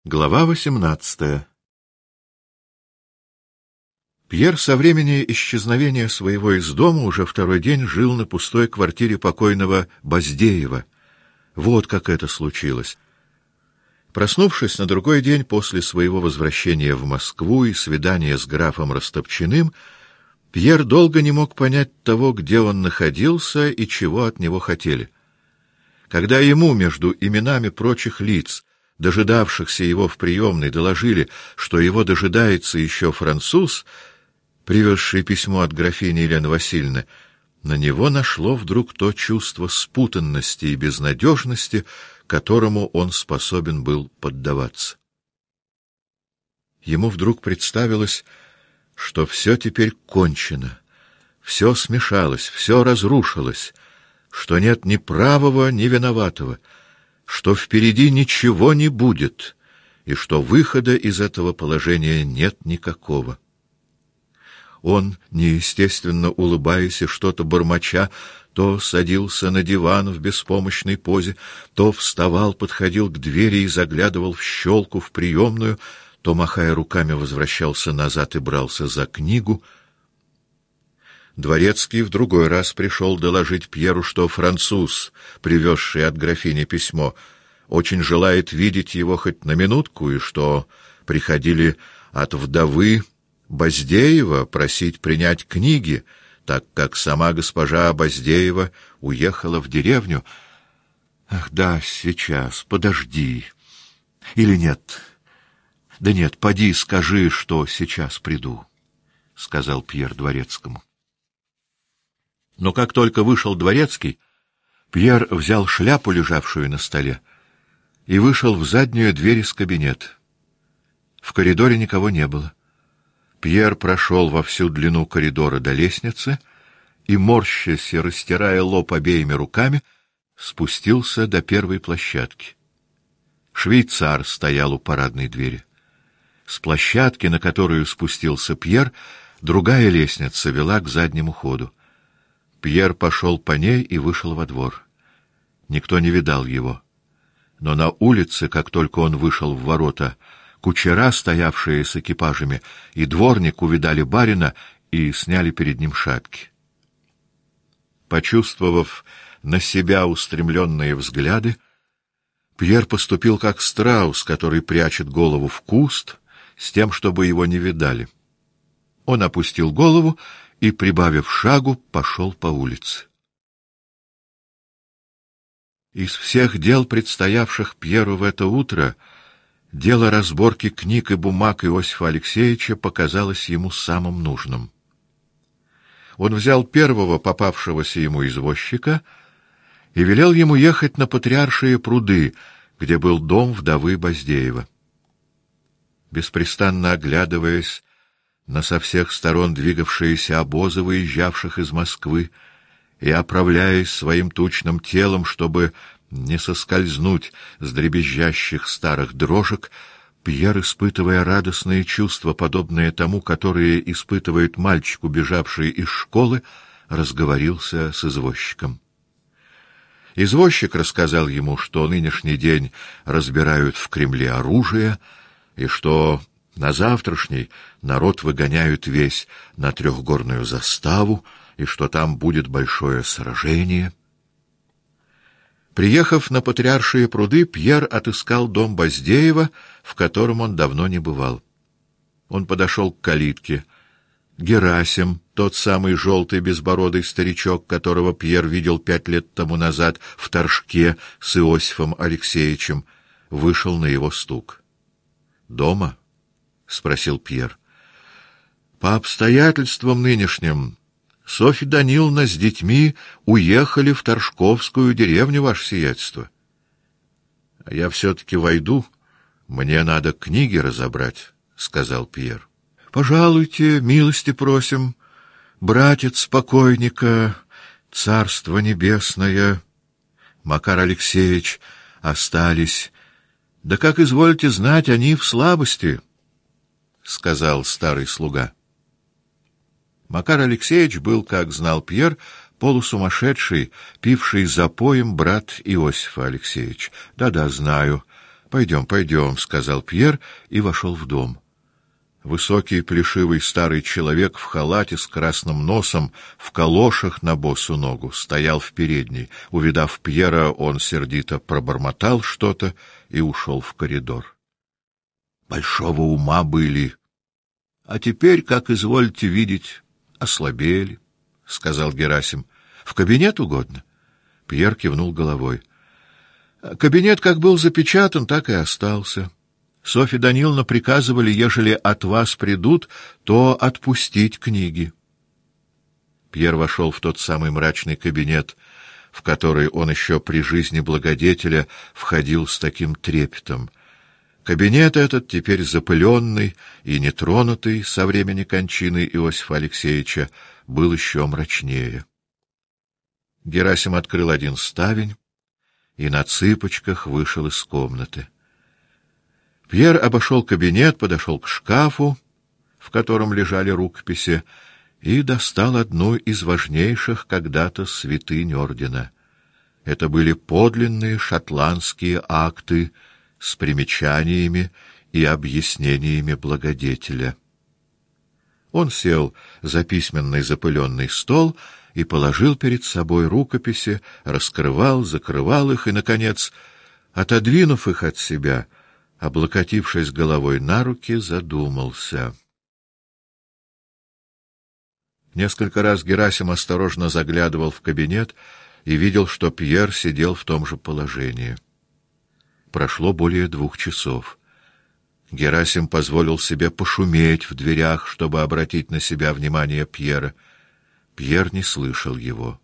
Глава 18. Пьер со времени исчезновения своего из дома уже второй день жил на пустой квартире покойного Баздеева. Вот как это случилось. Проснувшись на другой день после своего возвращения в Москву и свидания с графом Растопчиным, Пьер долго не мог понять того, где он находился и чего от него хотели. Когда ему между именами прочих лиц, дожидавшихся его в приемной, доложили, что его дожидается еще француз, привезший письмо от графини Елены Васильевны, на него нашло вдруг то чувство спутанности и безнадежности, которому он способен был поддаваться. Ему вдруг представилось, что все теперь кончено, все смешалось, все разрушилось, что нет ни правого, ни виноватого, что впереди ничего не будет, и что выхода из этого положения нет никакого. Он, неестественно улыбаясь и что-то бормоча, то садился на диван в беспомощной позе, то вставал, подходил к двери и заглядывал в щелку в приемную, то, махая руками, возвращался назад и брался за книгу. Дворецкий в другой раз пришел доложить Пьеру, что француз, привезший от графини письмо, очень желает видеть его хоть на минутку, и что приходили от вдовы Баздеева просить принять книги, так как сама госпожа Баздеева уехала в деревню. Ах, да, сейчас, подожди. Или нет? Да нет, поди скажи, что сейчас приду, — сказал Пьер дворецкому. Но как только вышел дворецкий, Пьер взял шляпу, лежавшую на столе, и вышел в заднюю дверь из кабинета. В коридоре никого не было. Пьер прошел во всю длину коридора до лестницы и, морщась и растирая лоб обеими руками, спустился до первой площадки. Швейцар стоял у парадной двери. С площадки, на которую спустился Пьер, другая лестница вела к заднему ходу. Пьер пошел по ней и вышел во двор. Никто не видал его. Но на улице, как только он вышел в ворота, кучера, стоявшие с экипажами, и дворник увидали барина и сняли перед ним шапки. Почувствовав на себя устремленные взгляды, Пьер поступил как страус, который прячет голову в куст, с тем, чтобы его не видали. Он опустил голову и, прибавив шагу, пошел по улице. Из всех дел, предстоявших Пьеру в это утро, дело разборки книг и бумаг Иосифа Алексеевича показалось ему самым нужным. Он взял первого попавшегося ему извозчика и велел ему ехать на Патриаршие пруды, где был дом вдовы Баздеева. Беспрестанно оглядываясь на со всех сторон двигавшиеся обозы, выезжавших из Москвы, и оправляясь своим тучным телом, чтобы не соскользнуть с дребезжащих старых дрожек, Пьер, испытывая радостные чувства, подобные тому, которые испытывает мальчик, убежавший из школы, разговорился с извозчиком. Извозчик рассказал ему, что нынешний день разбирают в Кремле оружие, и что на завтрашний народ выгоняют весь на Трехгорную заставу, и что там будет большое сражение. Приехав на Патриаршие пруды, Пьер отыскал дом Баздеева, в котором он давно не бывал. Он подошел к калитке. Герасим, тот самый желтый безбородый старичок, которого Пьер видел 5 лет тому назад в Торжке с Иосифом Алексеевичем, вышел на его стук. «Дома?» — спросил Пьер. «По обстоятельствам нынешним Софья Даниловна с детьми уехали в Торжковскую деревню, ваше сиятельство. А я все-таки войду, мне надо книги разобрать», — сказал Пьер. «Пожалуйте, милости просим, братец покойника, царство небесное, Макар Алексеевич, остались. Да как изволите знать, они в слабости», — сказал старый слуга. Макар Алексеевич был, как знал Пьер, полусумасшедший, пивший запоем брат Иосифа Алексеевича. Да-да, знаю. «Пойдем, пойдем», — сказал Пьер и вошел в дом. Высокий, плешивый старый человек в халате с красным носом, в калошах на босу ногу, стоял в передней. Увидав Пьера, он сердито пробормотал что-то и ушел в коридор. «Большого ума были, а теперь, как изволите видеть, ослабели», — сказал Герасим. «В кабинет угодно?» Пьер кивнул головой. «Кабинет как был запечатан, так и остался. Софья Даниловна приказывали, ежели от вас придут, то отпустить книги». Пьер вошел в тот самый мрачный кабинет, в который он еще при жизни благодетеля входил с таким трепетом. Кабинет этот, теперь запыленный и нетронутый со времени кончины Иосифа Алексеевича, был еще мрачнее. Герасим открыл один ставень и на цыпочках вышел из комнаты. Пьер обошел кабинет, подошел к шкафу, в котором лежали рукописи, и достал одну из важнейших когда-то святынь ордена. Это были подлинные шотландские акты с примечаниями и объяснениями благодетеля. Он сел за письменный запыленный стол и положил перед собой рукописи, раскрывал, закрывал их и, наконец, отодвинув их от себя, облокотившись головой на руки, задумался. Несколько раз Герасим осторожно заглядывал в кабинет и видел, что Пьер сидел в том же положении. Прошло более 2 часов. Герасим позволил себе пошуметь в дверях, чтобы обратить на себя внимание Пьера. Пьер не слышал его.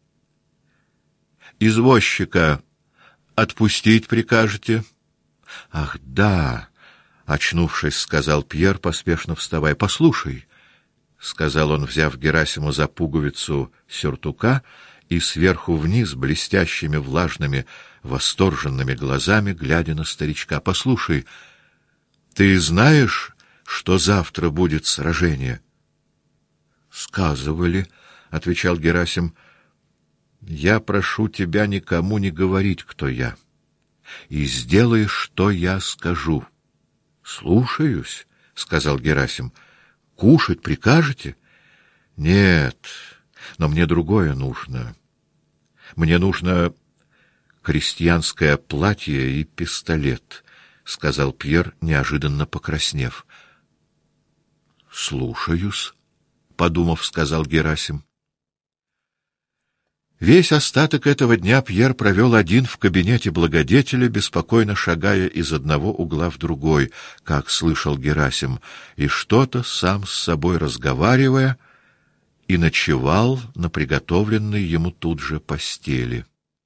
«Извозчика отпустить прикажете?» «Ах, да!» — очнувшись, сказал Пьер, поспешно вставая. «Послушай», — сказал он, взяв Герасиму за пуговицу сюртука и сверху вниз блестящими, влажными, восторженными глазами, глядя на старичка. «Послушай, ты знаешь, что завтра будет сражение?» «Сказывали», — отвечал Герасим. «Я прошу тебя никому не говорить, кто я, и сделай, что я скажу». «Слушаюсь», — сказал Герасим. «Кушать прикажете?» «Нет, но мне другое нужно. Мне нужно крестьянское платье и пистолет», — сказал Пьер, неожиданно покраснев. «Слушаюсь», — подумав, сказал Герасим. Весь остаток этого дня Пьер провел один в кабинете благодетеля, беспокойно шагая из одного угла в другой, как слышал Герасим, и что-то сам с собой разговаривая, и ночевал на приготовленной ему тут же постели.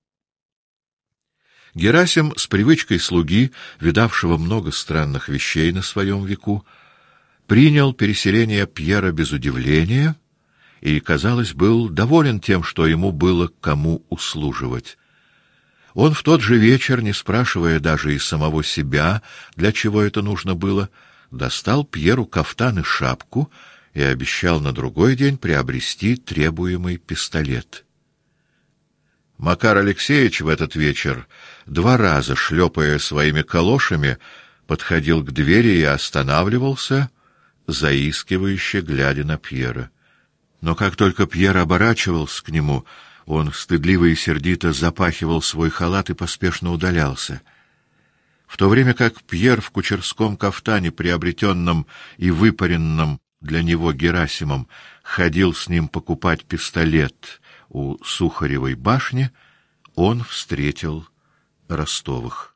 Герасим, с привычкой слуги, видавшего много странных вещей на своем веку, принял переселение Пьера без удивления и, казалось, был доволен тем, что ему было кому услуживать. Он в тот же вечер, не спрашивая даже и самого себя, для чего это нужно было, достал Пьеру кафтан и шапку и обещал на другой день приобрести требуемый пистолет. Макар Алексеевич в этот вечер 2 раза, шлепая своими калошами, подходил к двери и останавливался, заискивающе глядя на Пьера. Но как только Пьер оборачивался к нему, он стыдливо и сердито запахивал свой халат и поспешно удалялся. В то время как Пьер в кучерском кафтане, приобретенном и выпаренном для него Герасимом, ходил с ним покупать пистолет у Сухаревой башни, он встретил Ростовых.